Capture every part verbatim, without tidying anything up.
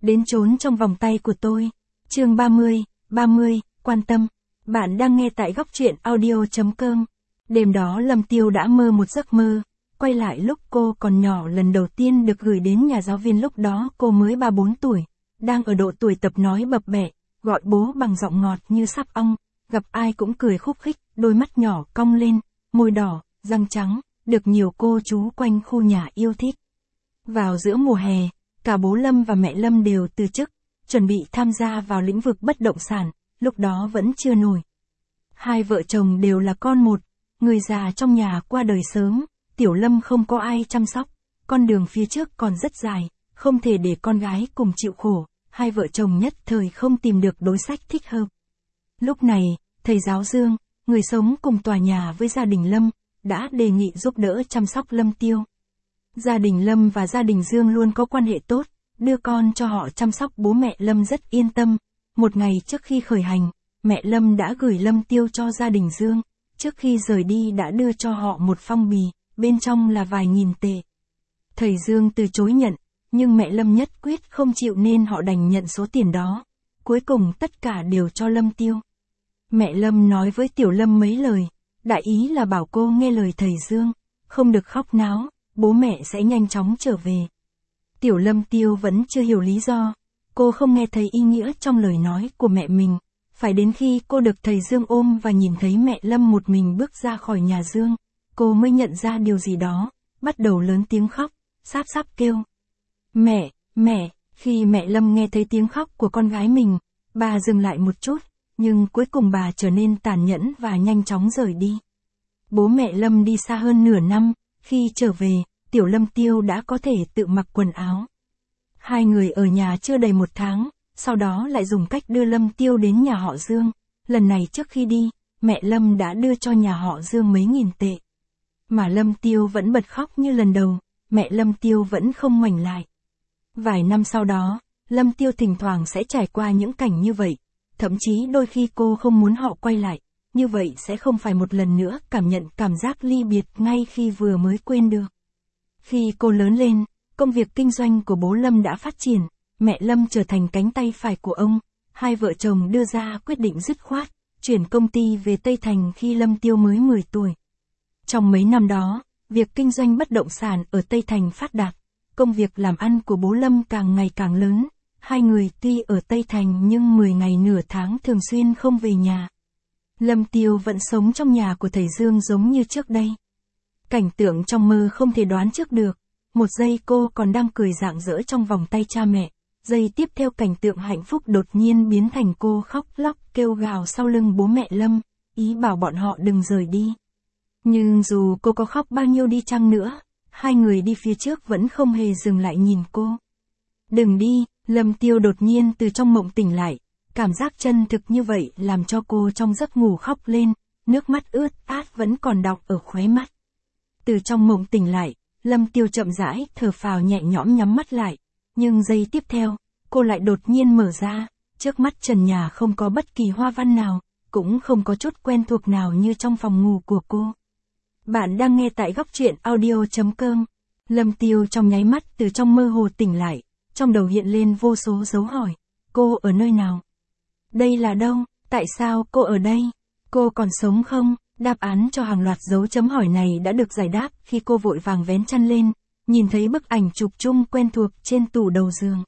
đến trốn trong vòng tay của tôi. Chương ba mươi, ba mươi, quan tâm. Bạn đang nghe tại góc truyện audio chấm com. Đêm đó Lâm Tiêu đã mơ một giấc mơ, quay lại lúc cô còn nhỏ lần đầu tiên được gửi đến nhà giáo viên, lúc đó cô mới ba bốn tuổi, đang ở độ tuổi tập nói bập bẹ, gọi bố bằng giọng ngọt như sáp ong, gặp ai cũng cười khúc khích, đôi mắt nhỏ cong lên, môi đỏ, răng trắng, được nhiều cô chú quanh khu nhà yêu thích. Vào giữa mùa hè, cả bố Lâm và mẹ Lâm đều từ chức, chuẩn bị tham gia vào lĩnh vực bất động sản, lúc đó vẫn chưa nổi. Hai vợ chồng đều là con một, người già trong nhà qua đời sớm, Tiểu Lâm không có ai chăm sóc, con đường phía trước còn rất dài, không thể để con gái cùng chịu khổ, hai vợ chồng nhất thời không tìm được đối sách thích hợp. Lúc này, thầy giáo Dương, người sống cùng tòa nhà với gia đình Lâm, đã đề nghị giúp đỡ chăm sóc Lâm Tiêu. Gia đình Lâm và gia đình Dương luôn có quan hệ tốt, đưa con cho họ chăm sóc, bố mẹ Lâm rất yên tâm. Một ngày trước khi khởi hành, mẹ Lâm đã gửi Lâm Tiêu cho gia đình Dương, trước khi rời đi đã đưa cho họ một phong bì, bên trong là vài nghìn tệ. Thầy Dương từ chối nhận, nhưng mẹ Lâm nhất quyết không chịu nên họ đành nhận số tiền đó. Cuối cùng tất cả đều cho Lâm Tiêu. Mẹ Lâm nói với Tiểu Lâm mấy lời, đại ý là bảo cô nghe lời thầy Dương, không được khóc náo, bố mẹ sẽ nhanh chóng trở về. Tiểu Lâm Tiêu vẫn chưa hiểu lý do, cô không nghe thấy ý nghĩa trong lời nói của mẹ mình, phải đến khi cô được thầy Dương ôm và nhìn thấy mẹ Lâm một mình bước ra khỏi nhà Dương, cô mới nhận ra điều gì đó, bắt đầu lớn tiếng khóc, sáp sáp kêu. Mẹ, mẹ, khi mẹ Lâm nghe thấy tiếng khóc của con gái mình, bà dừng lại một chút, nhưng cuối cùng bà trở nên tàn nhẫn và nhanh chóng rời đi. Bố mẹ Lâm đi xa hơn nửa năm, khi trở về, Tiểu Lâm Tiêu đã có thể tự mặc quần áo. Hai người ở nhà chưa đầy một tháng, sau đó lại dùng cách đưa Lâm Tiêu đến nhà họ Dương. Lần này trước khi đi, mẹ Lâm đã đưa cho nhà họ Dương mấy nghìn tệ. Mà Lâm Tiêu vẫn bật khóc như lần đầu, mẹ Lâm Tiêu vẫn không ngoảnh lại. Vài năm sau đó, Lâm Tiêu thỉnh thoảng sẽ trải qua những cảnh như vậy, thậm chí đôi khi cô không muốn họ quay lại, như vậy sẽ không phải một lần nữa cảm nhận cảm giác ly biệt ngay khi vừa mới quên được. Khi cô lớn lên, công việc kinh doanh của bố Lâm đã phát triển, mẹ Lâm trở thành cánh tay phải của ông, hai vợ chồng đưa ra quyết định dứt khoát, chuyển công ty về Tây Thành khi Lâm Tiêu mới mười tuổi. Trong mấy năm đó, việc kinh doanh bất động sản ở Tây Thành phát đạt, công việc làm ăn của bố Lâm càng ngày càng lớn, hai người tuy ở Tây Thành nhưng mười ngày nửa tháng thường xuyên không về nhà. Lâm Tiêu vẫn sống trong nhà của thầy Dương giống như trước đây. Cảnh tượng trong mơ không thể đoán trước được, một giây cô còn đang cười rạng rỡ trong vòng tay cha mẹ, giây tiếp theo cảnh tượng hạnh phúc đột nhiên biến thành cô khóc lóc kêu gào sau lưng bố mẹ Lâm, ý bảo bọn họ đừng rời đi. Nhưng dù cô có khóc bao nhiêu đi chăng nữa, hai người đi phía trước vẫn không hề dừng lại nhìn cô. Đừng đi, Lâm Tiêu đột nhiên từ trong mộng tỉnh lại, cảm giác chân thực như vậy làm cho cô trong giấc ngủ khóc lên, nước mắt ướt át vẫn còn đọng ở khóe mắt. Từ trong mộng tỉnh lại, Lâm Tiêu chậm rãi thở phào nhẹ nhõm nhắm mắt lại, nhưng giây tiếp theo, cô lại đột nhiên mở ra, trước mắt trần nhà không có bất kỳ hoa văn nào, cũng không có chút quen thuộc nào như trong phòng ngủ của cô. Bạn đang nghe tại góc truyện audio chấm com. Lâm Tiêu trong nháy mắt từ trong mơ hồ tỉnh lại, trong đầu hiện lên vô số dấu hỏi. Cô ở nơi nào? Đây là đâu? Tại sao cô ở đây? Cô còn sống không? Đáp án cho hàng loạt dấu chấm hỏi này đã được giải đáp khi cô vội vàng vén chăn lên, nhìn thấy bức ảnh chụp chung quen thuộc trên tủ đầu giường.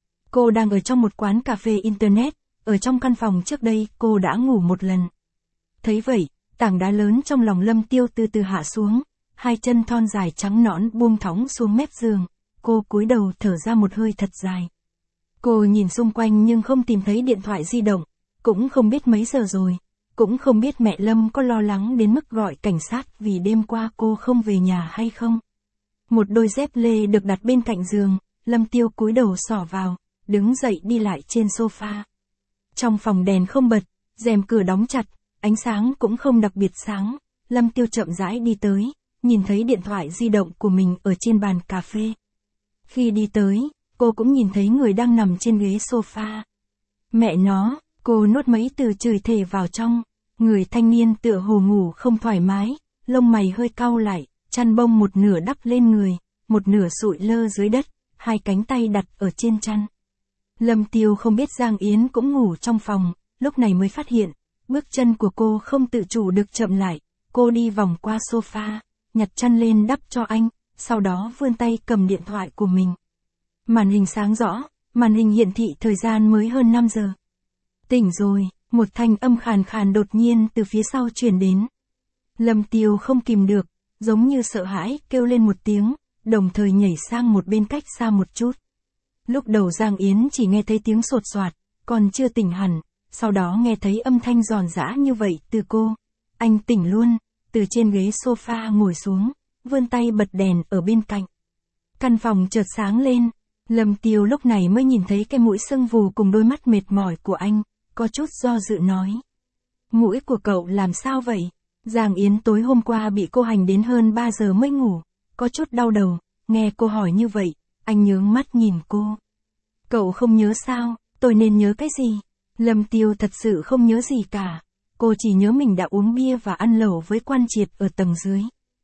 Cô đang ở trong một quán cà phê internet, ở trong căn phòng trước đây cô đã ngủ một lần. Thấy vậy, tảng đá lớn trong lòng Lâm Tiêu từ từ hạ xuống, hai chân thon dài trắng nõn buông thõng xuống mép giường, cô cúi đầu thở ra một hơi thật dài. Cô nhìn xung quanh nhưng không tìm thấy điện thoại di động, cũng không biết mấy giờ rồi, cũng không biết mẹ Lâm có lo lắng đến mức gọi cảnh sát vì đêm qua cô không về nhà hay không. Một đôi dép lê được đặt bên cạnh giường, Lâm Tiêu cúi đầu xỏ vào, đứng dậy đi lại trên sofa. Trong phòng đèn không bật, rèm cửa đóng chặt, ánh sáng cũng không đặc biệt sáng, Lâm Tiêu chậm rãi đi tới, nhìn thấy điện thoại di động của mình ở trên bàn cà phê. Khi đi tới, cô cũng nhìn thấy người đang nằm trên ghế sofa. Mẹ nó, cô nuốt mấy từ chửi thề vào trong, người thanh niên tựa hồ ngủ không thoải mái, lông mày hơi cau lại, chăn bông một nửa đắp lên người, một nửa sụi lơ dưới đất, hai cánh tay đặt ở trên chăn. Lâm Tiêu không biết Giang Yến cũng ngủ trong phòng, lúc này mới phát hiện, bước chân của cô không tự chủ được chậm lại, cô đi vòng qua sofa, nhặt chăn lên đắp cho anh, sau đó vươn tay cầm điện thoại của mình. Màn hình sáng rõ, màn hình hiển thị thời gian mới hơn năm giờ. Tỉnh rồi, một thanh âm khàn khàn đột nhiên từ phía sau truyền đến. Lâm Tiêu không kìm được, giống như sợ hãi, kêu lên một tiếng, đồng thời nhảy sang một bên cách xa một chút. Lúc đầu Giang Yến chỉ nghe thấy tiếng sột soạt, còn chưa tỉnh hẳn, sau đó nghe thấy âm thanh giòn giã như vậy từ cô. Anh tỉnh luôn, từ trên ghế sofa ngồi xuống, vươn tay bật đèn ở bên cạnh. Căn phòng chợt sáng lên, Lâm Tiêu lúc này mới nhìn thấy cái mũi sưng vù cùng đôi mắt mệt mỏi của anh, có chút do dự nói. Mũi của cậu làm sao vậy? Giang Yến tối hôm qua bị cô hành đến hơn ba giờ mới ngủ, có chút đau đầu, nghe cô hỏi như vậy, anh nhướng mắt nhìn cô. Cậu không nhớ sao, tôi nên nhớ cái gì? Lâm Tiêu thật sự không nhớ gì cả, cô chỉ nhớ mình đã uống bia và ăn lẩu với Quan Triệt ở tầng dưới.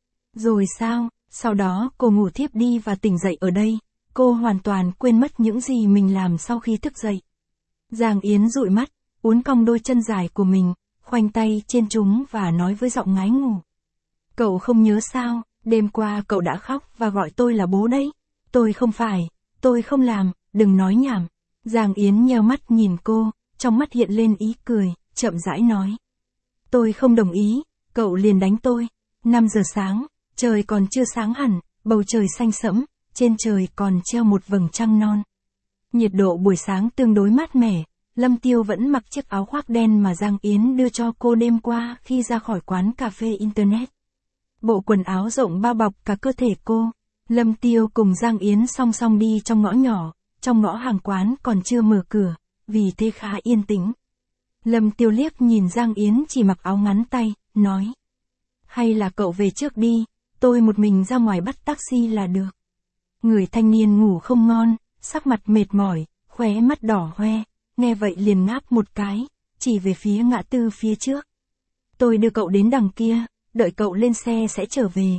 Rồi sao, sau đó cô ngủ thiếp đi và tỉnh dậy ở đây, cô hoàn toàn quên mất những gì mình làm sau khi thức dậy. Giang Yến dụi mắt, uốn cong đôi chân dài của mình, khoanh tay trên chúng và nói với giọng ngái ngủ. Cậu không nhớ sao, đêm qua cậu đã khóc và gọi tôi là bố đấy. Tôi không phải, tôi không làm, đừng nói nhảm. Giang Yến nheo mắt nhìn cô, trong mắt hiện lên ý cười, chậm rãi nói. Tôi không đồng ý, cậu liền đánh tôi. năm giờ sáng, trời còn chưa sáng hẳn, bầu trời xanh sẫm, trên trời còn treo một vầng trăng non. Nhiệt độ buổi sáng tương đối mát mẻ, Lâm Tiêu vẫn mặc chiếc áo khoác đen mà Giang Yến đưa cho cô đêm qua khi ra khỏi quán cà phê Internet. Bộ quần áo rộng bao bọc cả cơ thể cô. Lâm Tiêu cùng Giang Yến song song đi trong ngõ nhỏ, trong ngõ hàng quán còn chưa mở cửa, vì thế khá yên tĩnh. Lâm Tiêu liếc nhìn Giang Yến chỉ mặc áo ngắn tay, nói. Hay là cậu về trước đi, tôi một mình ra ngoài bắt taxi là được. Người thanh niên ngủ không ngon, sắc mặt mệt mỏi, khóe mắt đỏ hoe, nghe vậy liền ngáp một cái, chỉ về phía ngã tư phía trước. Tôi đưa cậu đến đằng kia, đợi cậu lên xe sẽ trở về.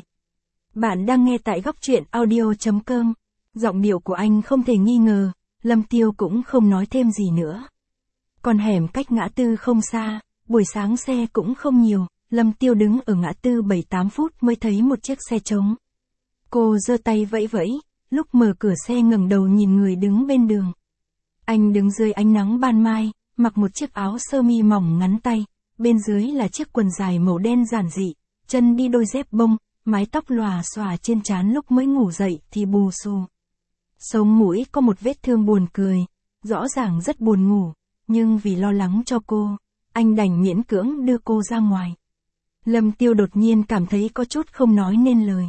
Bạn đang nghe tại góc truyện audio chấm com. Giọng điệu của anh không thể nghi ngờ, Lâm Tiêu cũng không nói thêm gì nữa. Con hẻm cách ngã tư không xa, buổi sáng xe cũng không nhiều, Lâm Tiêu đứng ở ngã tư bảy tám phút mới thấy một chiếc xe trống. Cô giơ tay vẫy vẫy, lúc mở cửa xe ngẩng đầu nhìn người đứng bên đường. Anh đứng dưới ánh nắng ban mai, mặc một chiếc áo sơ mi mỏng ngắn tay, bên dưới là chiếc quần dài màu đen giản dị, chân đi đôi dép bông, mái tóc lòa xòa trên trán lúc mới ngủ dậy thì bù xù. Sống mũi có một vết thương buồn cười, rõ ràng rất buồn ngủ, nhưng vì lo lắng cho cô, anh đành miễn cưỡng đưa cô ra ngoài. Lâm Tiêu đột nhiên cảm thấy có chút không nói nên lời.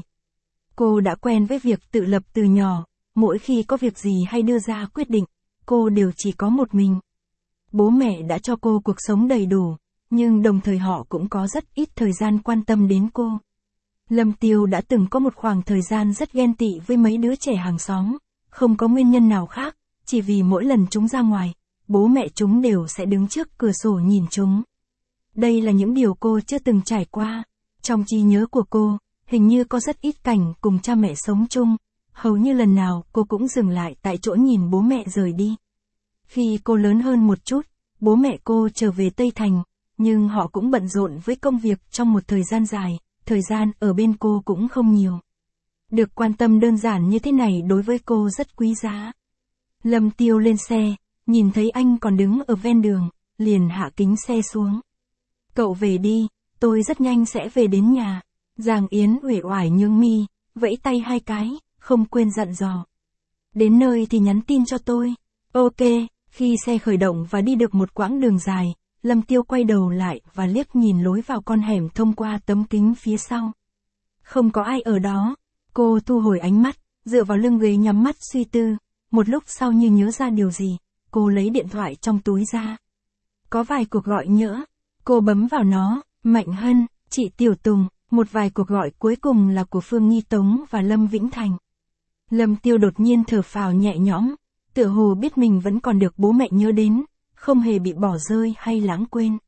Cô đã quen với việc tự lập từ nhỏ, mỗi khi có việc gì hay đưa ra quyết định, cô đều chỉ có một mình. Bố mẹ đã cho cô cuộc sống đầy đủ, nhưng đồng thời họ cũng có rất ít thời gian quan tâm đến cô. Lâm Tiêu đã từng có một khoảng thời gian rất ghen tị với mấy đứa trẻ hàng xóm, không có nguyên nhân nào khác, chỉ vì mỗi lần chúng ra ngoài, bố mẹ chúng đều sẽ đứng trước cửa sổ nhìn chúng. Đây là những điều cô chưa từng trải qua. Trong trí nhớ của cô, hình như có rất ít cảnh cùng cha mẹ sống chung, hầu như lần nào cô cũng dừng lại tại chỗ nhìn bố mẹ rời đi. Khi cô lớn hơn một chút, bố mẹ cô trở về Tây Thành, nhưng họ cũng bận rộn với công việc trong một thời gian dài, thời gian ở bên cô cũng không nhiều. Được quan tâm đơn giản như thế này đối với cô rất quý giá. Lâm Tiêu lên xe, nhìn thấy anh còn đứng ở ven đường, liền hạ kính xe xuống. Cậu về đi, tôi rất nhanh sẽ về đến nhà. Giang Yến uể oải nhướng mi, vẫy tay hai cái, không quên dặn dò. Đến nơi thì nhắn tin cho tôi. Ok, khi xe khởi động và đi được một quãng đường dài, Lâm Tiêu quay đầu lại và liếc nhìn lối vào con hẻm thông qua tấm kính phía sau. Không có ai ở đó. Cô thu hồi ánh mắt, dựa vào lưng ghế nhắm mắt suy tư. Một lúc sau như nhớ ra điều gì, cô lấy điện thoại trong túi ra. Có vài cuộc gọi nhỡ. Cô bấm vào nó, Mạnh Hân, chị Tiểu Tùng, một vài cuộc gọi cuối cùng là của Phương Nghi Tống và Lâm Vĩnh Thành. Lâm Tiêu đột nhiên thở phào nhẹ nhõm, tựa hồ biết mình vẫn còn được bố mẹ nhớ đến, không hề bị bỏ rơi hay lãng quên.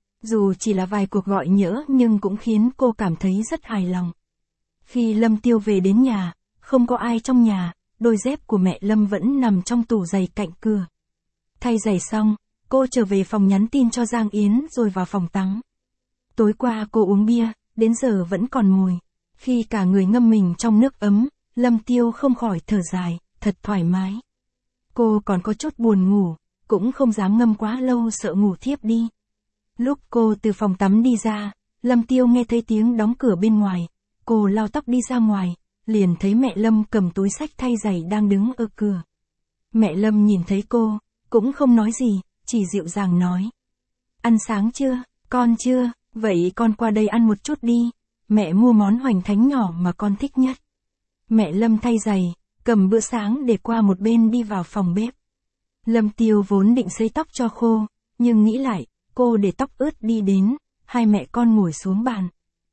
Dù chỉ là vài cuộc gọi nhỡ nhưng cũng khiến cô cảm thấy rất hài lòng. Khi Lâm Tiêu về đến nhà, không có ai trong nhà, đôi dép của mẹ Lâm vẫn nằm trong tủ giày cạnh cửa. Thay giày xong, cô trở về phòng nhắn tin cho Giang Yến rồi vào phòng tắm. Tối qua cô uống bia, đến giờ vẫn còn mùi. Khi cả người ngâm mình trong nước ấm, Lâm Tiêu không khỏi thở dài, thật thoải mái. Cô còn có chút buồn ngủ, cũng không dám ngâm quá lâu sợ ngủ thiếp đi. Lúc cô từ phòng tắm đi ra, Lâm Tiêu nghe thấy tiếng đóng cửa bên ngoài. Cô lau tóc đi ra ngoài, liền thấy mẹ Lâm cầm túi xách thay giày đang đứng ở cửa. Mẹ Lâm nhìn thấy cô, cũng không nói gì, chỉ dịu dàng nói. Ăn sáng chưa? Con chưa, vậy con qua đây ăn một chút đi. Mẹ mua món hoành thánh nhỏ mà con thích nhất. Mẹ Lâm thay giày, cầm bữa sáng để qua một bên đi vào phòng bếp. Lâm Tiêu vốn định sấy tóc cho khô, nhưng nghĩ lại, cô để tóc ướt đi đến, hai mẹ con ngồi xuống bàn.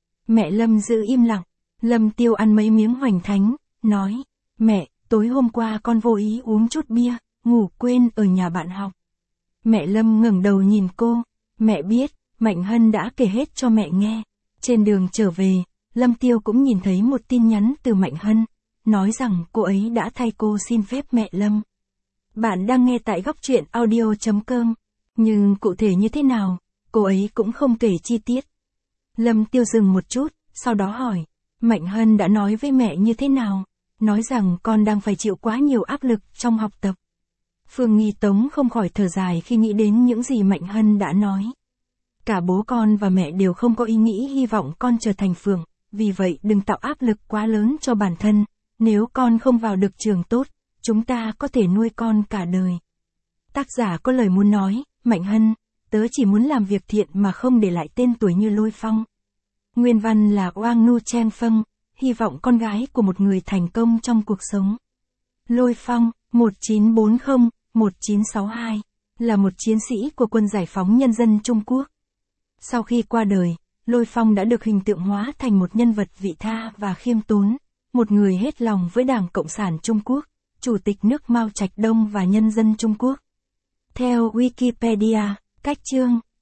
Mẹ Lâm giữ im lặng, Lâm Tiêu ăn mấy miếng hoành thánh, nói, mẹ, tối hôm qua con vô ý uống chút bia, ngủ quên ở nhà bạn học. Mẹ Lâm ngẩng đầu nhìn cô, mẹ biết, Mạnh Hân đã kể hết cho mẹ nghe. Trên đường trở về, Lâm Tiêu cũng nhìn thấy một tin nhắn từ Mạnh Hân, nói rằng cô ấy đã thay cô xin phép mẹ Lâm. Bạn đang nghe tại góc truyện audio chấm com, nhưng cụ thể như thế nào, cô ấy cũng không kể chi tiết. Lâm Tiêu dừng một chút, sau đó hỏi, Mạnh Hân đã nói với mẹ như thế nào? Nói rằng con đang phải chịu quá nhiều áp lực trong học tập. Phương Nghi Tống không khỏi thở dài khi nghĩ đến những gì Mạnh Hân đã nói. Cả bố con và mẹ đều không có ý nghĩ hy vọng con trở thành phường, vì vậy đừng tạo áp lực quá lớn cho bản thân, nếu con không vào được trường tốt, chúng ta có thể nuôi con cả đời. Tác giả có lời muốn nói, Mạnh Hân, tớ chỉ muốn làm việc thiện mà không để lại tên tuổi như Lôi Phong. Nguyên văn là Oang Nu Chen Pheng, hy vọng con gái của một người thành công trong cuộc sống. Lôi Phong, một chín bốn không đến một chín sáu hai, là một chiến sĩ của quân giải phóng nhân dân Trung Quốc. Sau khi qua đời, Lôi Phong đã được hình tượng hóa thành một nhân vật vị tha và khiêm tốn, một người hết lòng với Đảng Cộng sản Trung Quốc, Chủ tịch nước Mao Trạch Đông và nhân dân Trung Quốc. Theo Wikipedia, cách chương